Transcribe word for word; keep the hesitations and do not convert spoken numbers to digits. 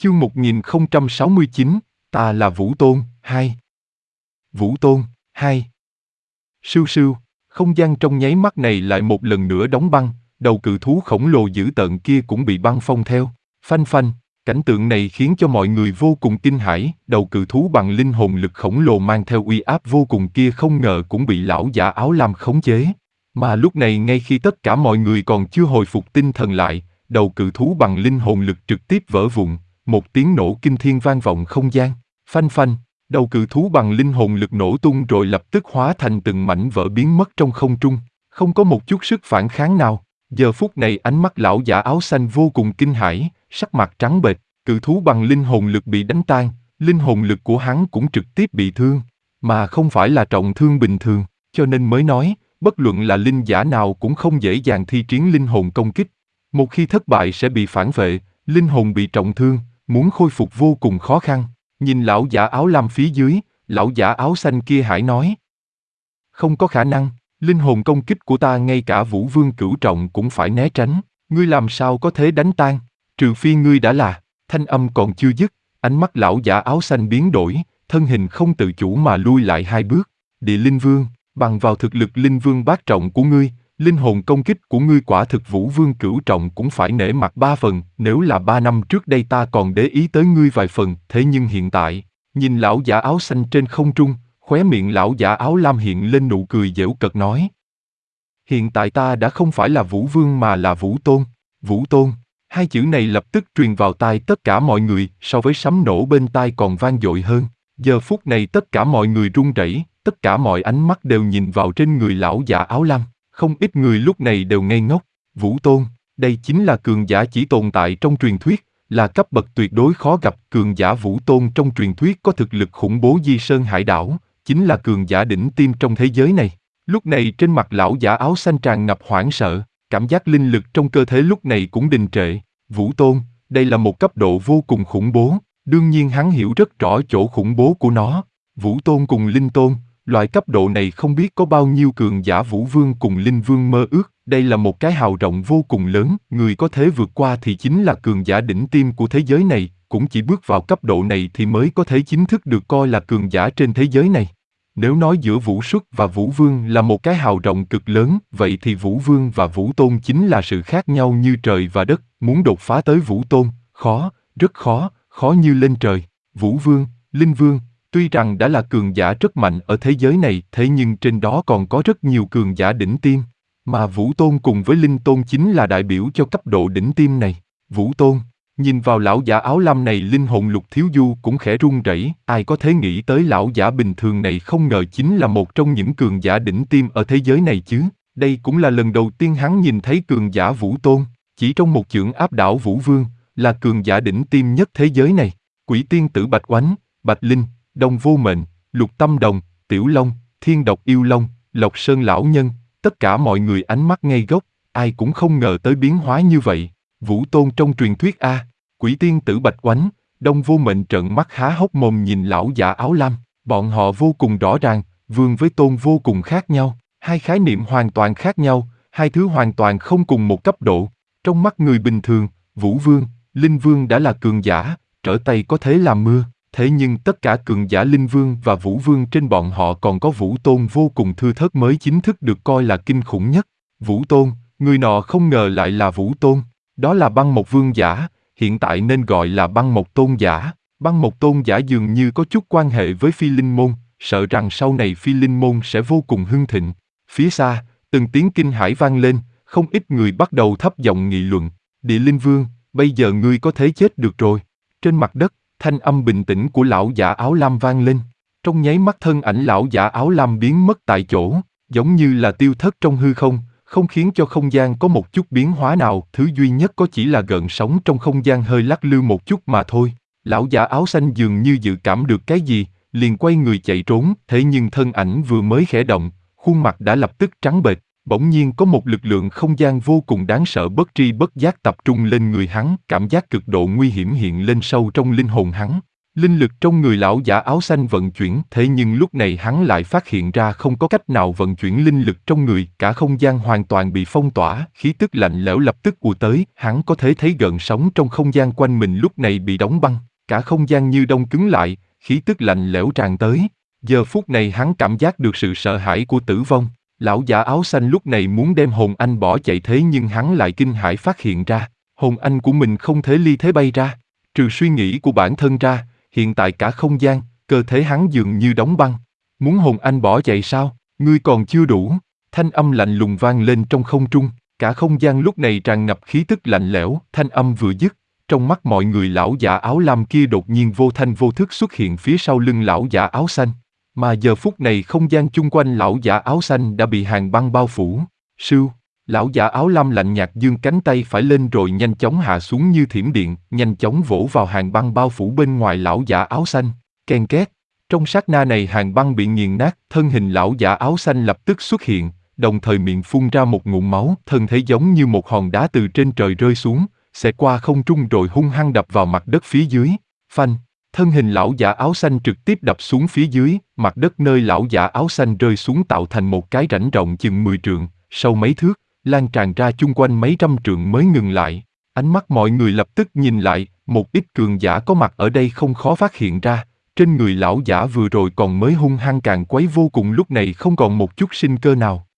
Chương một nghìn không trăm sáu mươi chín, ta là Vũ Tôn, hai. Vũ Tôn, hai. Sưu sưu, không gian trong nháy mắt này lại một lần nữa đóng băng, đầu cự thú khổng lồ dữ tợn kia cũng bị băng phong theo. Phanh phanh, cảnh tượng này khiến cho mọi người vô cùng kinh hãi, đầu cự thú bằng linh hồn lực khổng lồ mang theo uy áp vô cùng kia không ngờ cũng bị lão giả áo lam khống chế. Mà lúc này ngay khi tất cả mọi người còn chưa hồi phục tinh thần lại, đầu cự thú bằng linh hồn lực trực tiếp vỡ vụn, một tiếng nổ kinh thiên vang vọng không gian. Phanh phanh, đầu cự thú bằng linh hồn lực nổ tung rồi lập tức hóa thành từng mảnh vỡ biến mất trong không trung, không có một chút sức phản kháng nào. Giờ phút này ánh mắt lão giả áo xanh vô cùng kinh hãi, sắc mặt trắng bệch, cự thú bằng linh hồn lực bị đánh tan, linh hồn lực của hắn cũng trực tiếp bị thương, mà không phải là trọng thương bình thường, cho nên mới nói, bất luận là linh giả nào cũng không dễ dàng thi triển linh hồn công kích. Một khi thất bại sẽ bị phản vệ, linh hồn bị trọng thương, muốn khôi phục vô cùng khó khăn. Nhìn lão giả áo lam phía dưới, lão giả áo xanh kia hãi nói. Không có khả năng, linh hồn công kích của ta ngay cả Vũ Vương cửu trọng cũng phải né tránh, ngươi làm sao có thể đánh tan, trừ phi ngươi đã là, thanh âm còn chưa dứt, ánh mắt lão giả áo xanh biến đổi, thân hình không tự chủ mà lui lại hai bước. Địa Linh Vương, bằng vào thực lực Linh Vương bát trọng của ngươi, linh hồn công kích của ngươi quả thực Vũ Vương cửu trọng cũng phải nể mặt ba phần, nếu là ba năm trước đây ta còn để ý tới ngươi vài phần, thế nhưng hiện tại, nhìn lão giả áo xanh trên không trung, khóe miệng lão giả áo lam hiện lên nụ cười giễu cợt nói. Hiện tại ta đã không phải là Vũ Vương mà là Vũ Tôn, Vũ Tôn, hai chữ này lập tức truyền vào tai tất cả mọi người, so với sấm nổ bên tai còn vang dội hơn. Giờ phút này tất cả mọi người run rẩy, tất cả mọi ánh mắt đều nhìn vào trên người lão giả áo lam. Không ít người lúc này đều ngây ngốc. Vũ Tôn, đây chính là cường giả chỉ tồn tại trong truyền thuyết, là cấp bậc tuyệt đối khó gặp. Cường giả Vũ Tôn trong truyền thuyết có thực lực khủng bố di sơn hải đảo, chính là cường giả đỉnh tiêm trong thế giới này. Lúc này trên mặt lão giả áo xanh tràn ngập hoảng sợ, cảm giác linh lực trong cơ thể lúc này cũng đình trệ. Vũ Tôn, đây là một cấp độ vô cùng khủng bố, đương nhiên hắn hiểu rất rõ chỗ khủng bố của nó. Vũ Tôn cùng Linh Tôn, loại cấp độ này không biết có bao nhiêu cường giả Vũ Vương cùng Linh Vương mơ ước, đây là một cái hào rộng vô cùng lớn, người có thể vượt qua thì chính là cường giả đỉnh tiêm của thế giới này, cũng chỉ bước vào cấp độ này thì mới có thể chính thức được coi là cường giả trên thế giới này. Nếu nói giữa Vũ Xuất và Vũ Vương là một cái hào rộng cực lớn, vậy thì Vũ Vương và Vũ Tôn chính là sự khác nhau như trời và đất, muốn đột phá tới Vũ Tôn, khó, rất khó, khó như lên trời. Vũ Vương, Linh Vương, tuy rằng đã là cường giả rất mạnh ở thế giới này, thế nhưng trên đó còn có rất nhiều cường giả đỉnh tiêm, mà Vũ Tôn cùng với Linh Tôn chính là đại biểu cho cấp độ đỉnh tiêm này. Vũ Tôn, nhìn vào lão giả áo lam này, linh hồn Lục Thiếu Du cũng khẽ run rẩy, ai có thể nghĩ tới lão giả bình thường này không ngờ chính là một trong những cường giả đỉnh tiêm ở thế giới này chứ. Đây cũng là lần đầu tiên hắn nhìn thấy cường giả Vũ Tôn, chỉ trong một chưởng áp đảo Vũ Vương, là cường giả đỉnh tiêm nhất thế giới này. Quỷ tiên tử Bạch Oánh, Bạch Linh, Đông Vô Mệnh, Lục Tâm Đồng, Tiểu Long, Thiên Độc Yêu Long, Lộc Sơn Lão Nhân, tất cả mọi người ánh mắt ngây ngốc, ai cũng không ngờ tới biến hóa như vậy. Vũ Tôn trong truyền thuyết a, Quỷ tiên tử Bạch Oánh, Đông Vô Mệnh trợn mắt há hốc mồm nhìn lão giả áo lam, bọn họ vô cùng rõ ràng, vương với tôn vô cùng khác nhau, hai khái niệm hoàn toàn khác nhau, hai thứ hoàn toàn không cùng một cấp độ. Trong mắt người bình thường, Vũ Vương, Linh Vương đã là cường giả, trở tay có thể làm mưa. Thế nhưng tất cả cường giả Linh Vương và Vũ Vương trên bọn họ còn có Vũ Tôn vô cùng thưa thớt mới chính thức được coi là kinh khủng nhất. Vũ Tôn, người nọ không ngờ lại là Vũ Tôn, đó là Băng Mộc Vương giả, hiện tại nên gọi là Băng Mộc Tôn giả. Băng Mộc Tôn giả dường như có chút quan hệ với Phi Linh Môn, sợ rằng sau này Phi Linh Môn sẽ vô cùng hưng thịnh. Phía xa, từng tiếng kinh hãi vang lên, không ít người bắt đầu thấp giọng nghị luận. Địa Linh Vương, bây giờ ngươi có thể chết được rồi. Trên mặt đất, thanh âm bình tĩnh của lão giả áo lam vang lên. Trong nháy mắt thân ảnh lão giả áo lam biến mất tại chỗ, giống như là tiêu thất trong hư không, không khiến cho không gian có một chút biến hóa nào. Thứ duy nhất có chỉ là gợn sóng trong không gian hơi lắc lư một chút mà thôi. Lão giả áo xanh dường như dự cảm được cái gì, liền quay người chạy trốn. Thế nhưng thân ảnh vừa mới khẽ động, khuôn mặt đã lập tức trắng bệch. Bỗng nhiên có một lực lượng không gian vô cùng đáng sợ bất tri bất giác tập trung lên người hắn, cảm giác cực độ nguy hiểm hiện lên sâu trong linh hồn hắn. Linh lực trong người lão giả áo xanh vận chuyển, thế nhưng lúc này hắn lại phát hiện ra không có cách nào vận chuyển linh lực trong người, cả không gian hoàn toàn bị phong tỏa, khí tức lạnh lẽo lập tức ùa tới, hắn có thể thấy gợn sóng trong không gian quanh mình lúc này bị đóng băng, cả không gian như đông cứng lại, khí tức lạnh lẽo tràn tới. Giờ phút này hắn cảm giác được sự sợ hãi của tử vong. Lão giả áo xanh lúc này muốn đem hồn anh bỏ chạy thế nhưng hắn lại kinh hãi phát hiện ra, hồn anh của mình không thể ly thế bay ra. Trừ suy nghĩ của bản thân ra, hiện tại cả không gian, cơ thể hắn dường như đóng băng. Muốn hồn anh bỏ chạy sao? Ngươi còn chưa đủ. Thanh âm lạnh lùng vang lên trong không trung, cả không gian lúc này tràn ngập khí tức lạnh lẽo. Thanh âm vừa dứt, trong mắt mọi người lão giả áo lam kia đột nhiên vô thanh vô thức xuất hiện phía sau lưng lão giả áo xanh. Mà giờ phút này không gian chung quanh lão giả áo xanh đã bị hàng băng bao phủ. Sưu, lão giả áo lam lạnh nhạt giương cánh tay phải lên rồi nhanh chóng hạ xuống như thiểm điện, nhanh chóng vỗ vào hàng băng bao phủ bên ngoài lão giả áo xanh. Ken két, trong sát na này hàng băng bị nghiền nát, thân hình lão giả áo xanh lập tức xuất hiện, đồng thời miệng phun ra một ngụm máu, thân thể giống như một hòn đá từ trên trời rơi xuống, xẹt qua không trung rồi hung hăng đập vào mặt đất phía dưới. Phanh! Thân hình lão giả áo xanh trực tiếp đập xuống phía dưới, mặt đất nơi lão giả áo xanh rơi xuống tạo thành một cái rãnh rộng chừng mười trượng, sâu mấy thước, lan tràn ra chung quanh mấy trăm trượng mới ngừng lại. Ánh mắt mọi người lập tức nhìn lại, một ít cường giả có mặt ở đây không khó phát hiện ra, trên người lão giả vừa rồi còn mới hung hăng càng quấy vô cùng lúc này không còn một chút sinh cơ nào.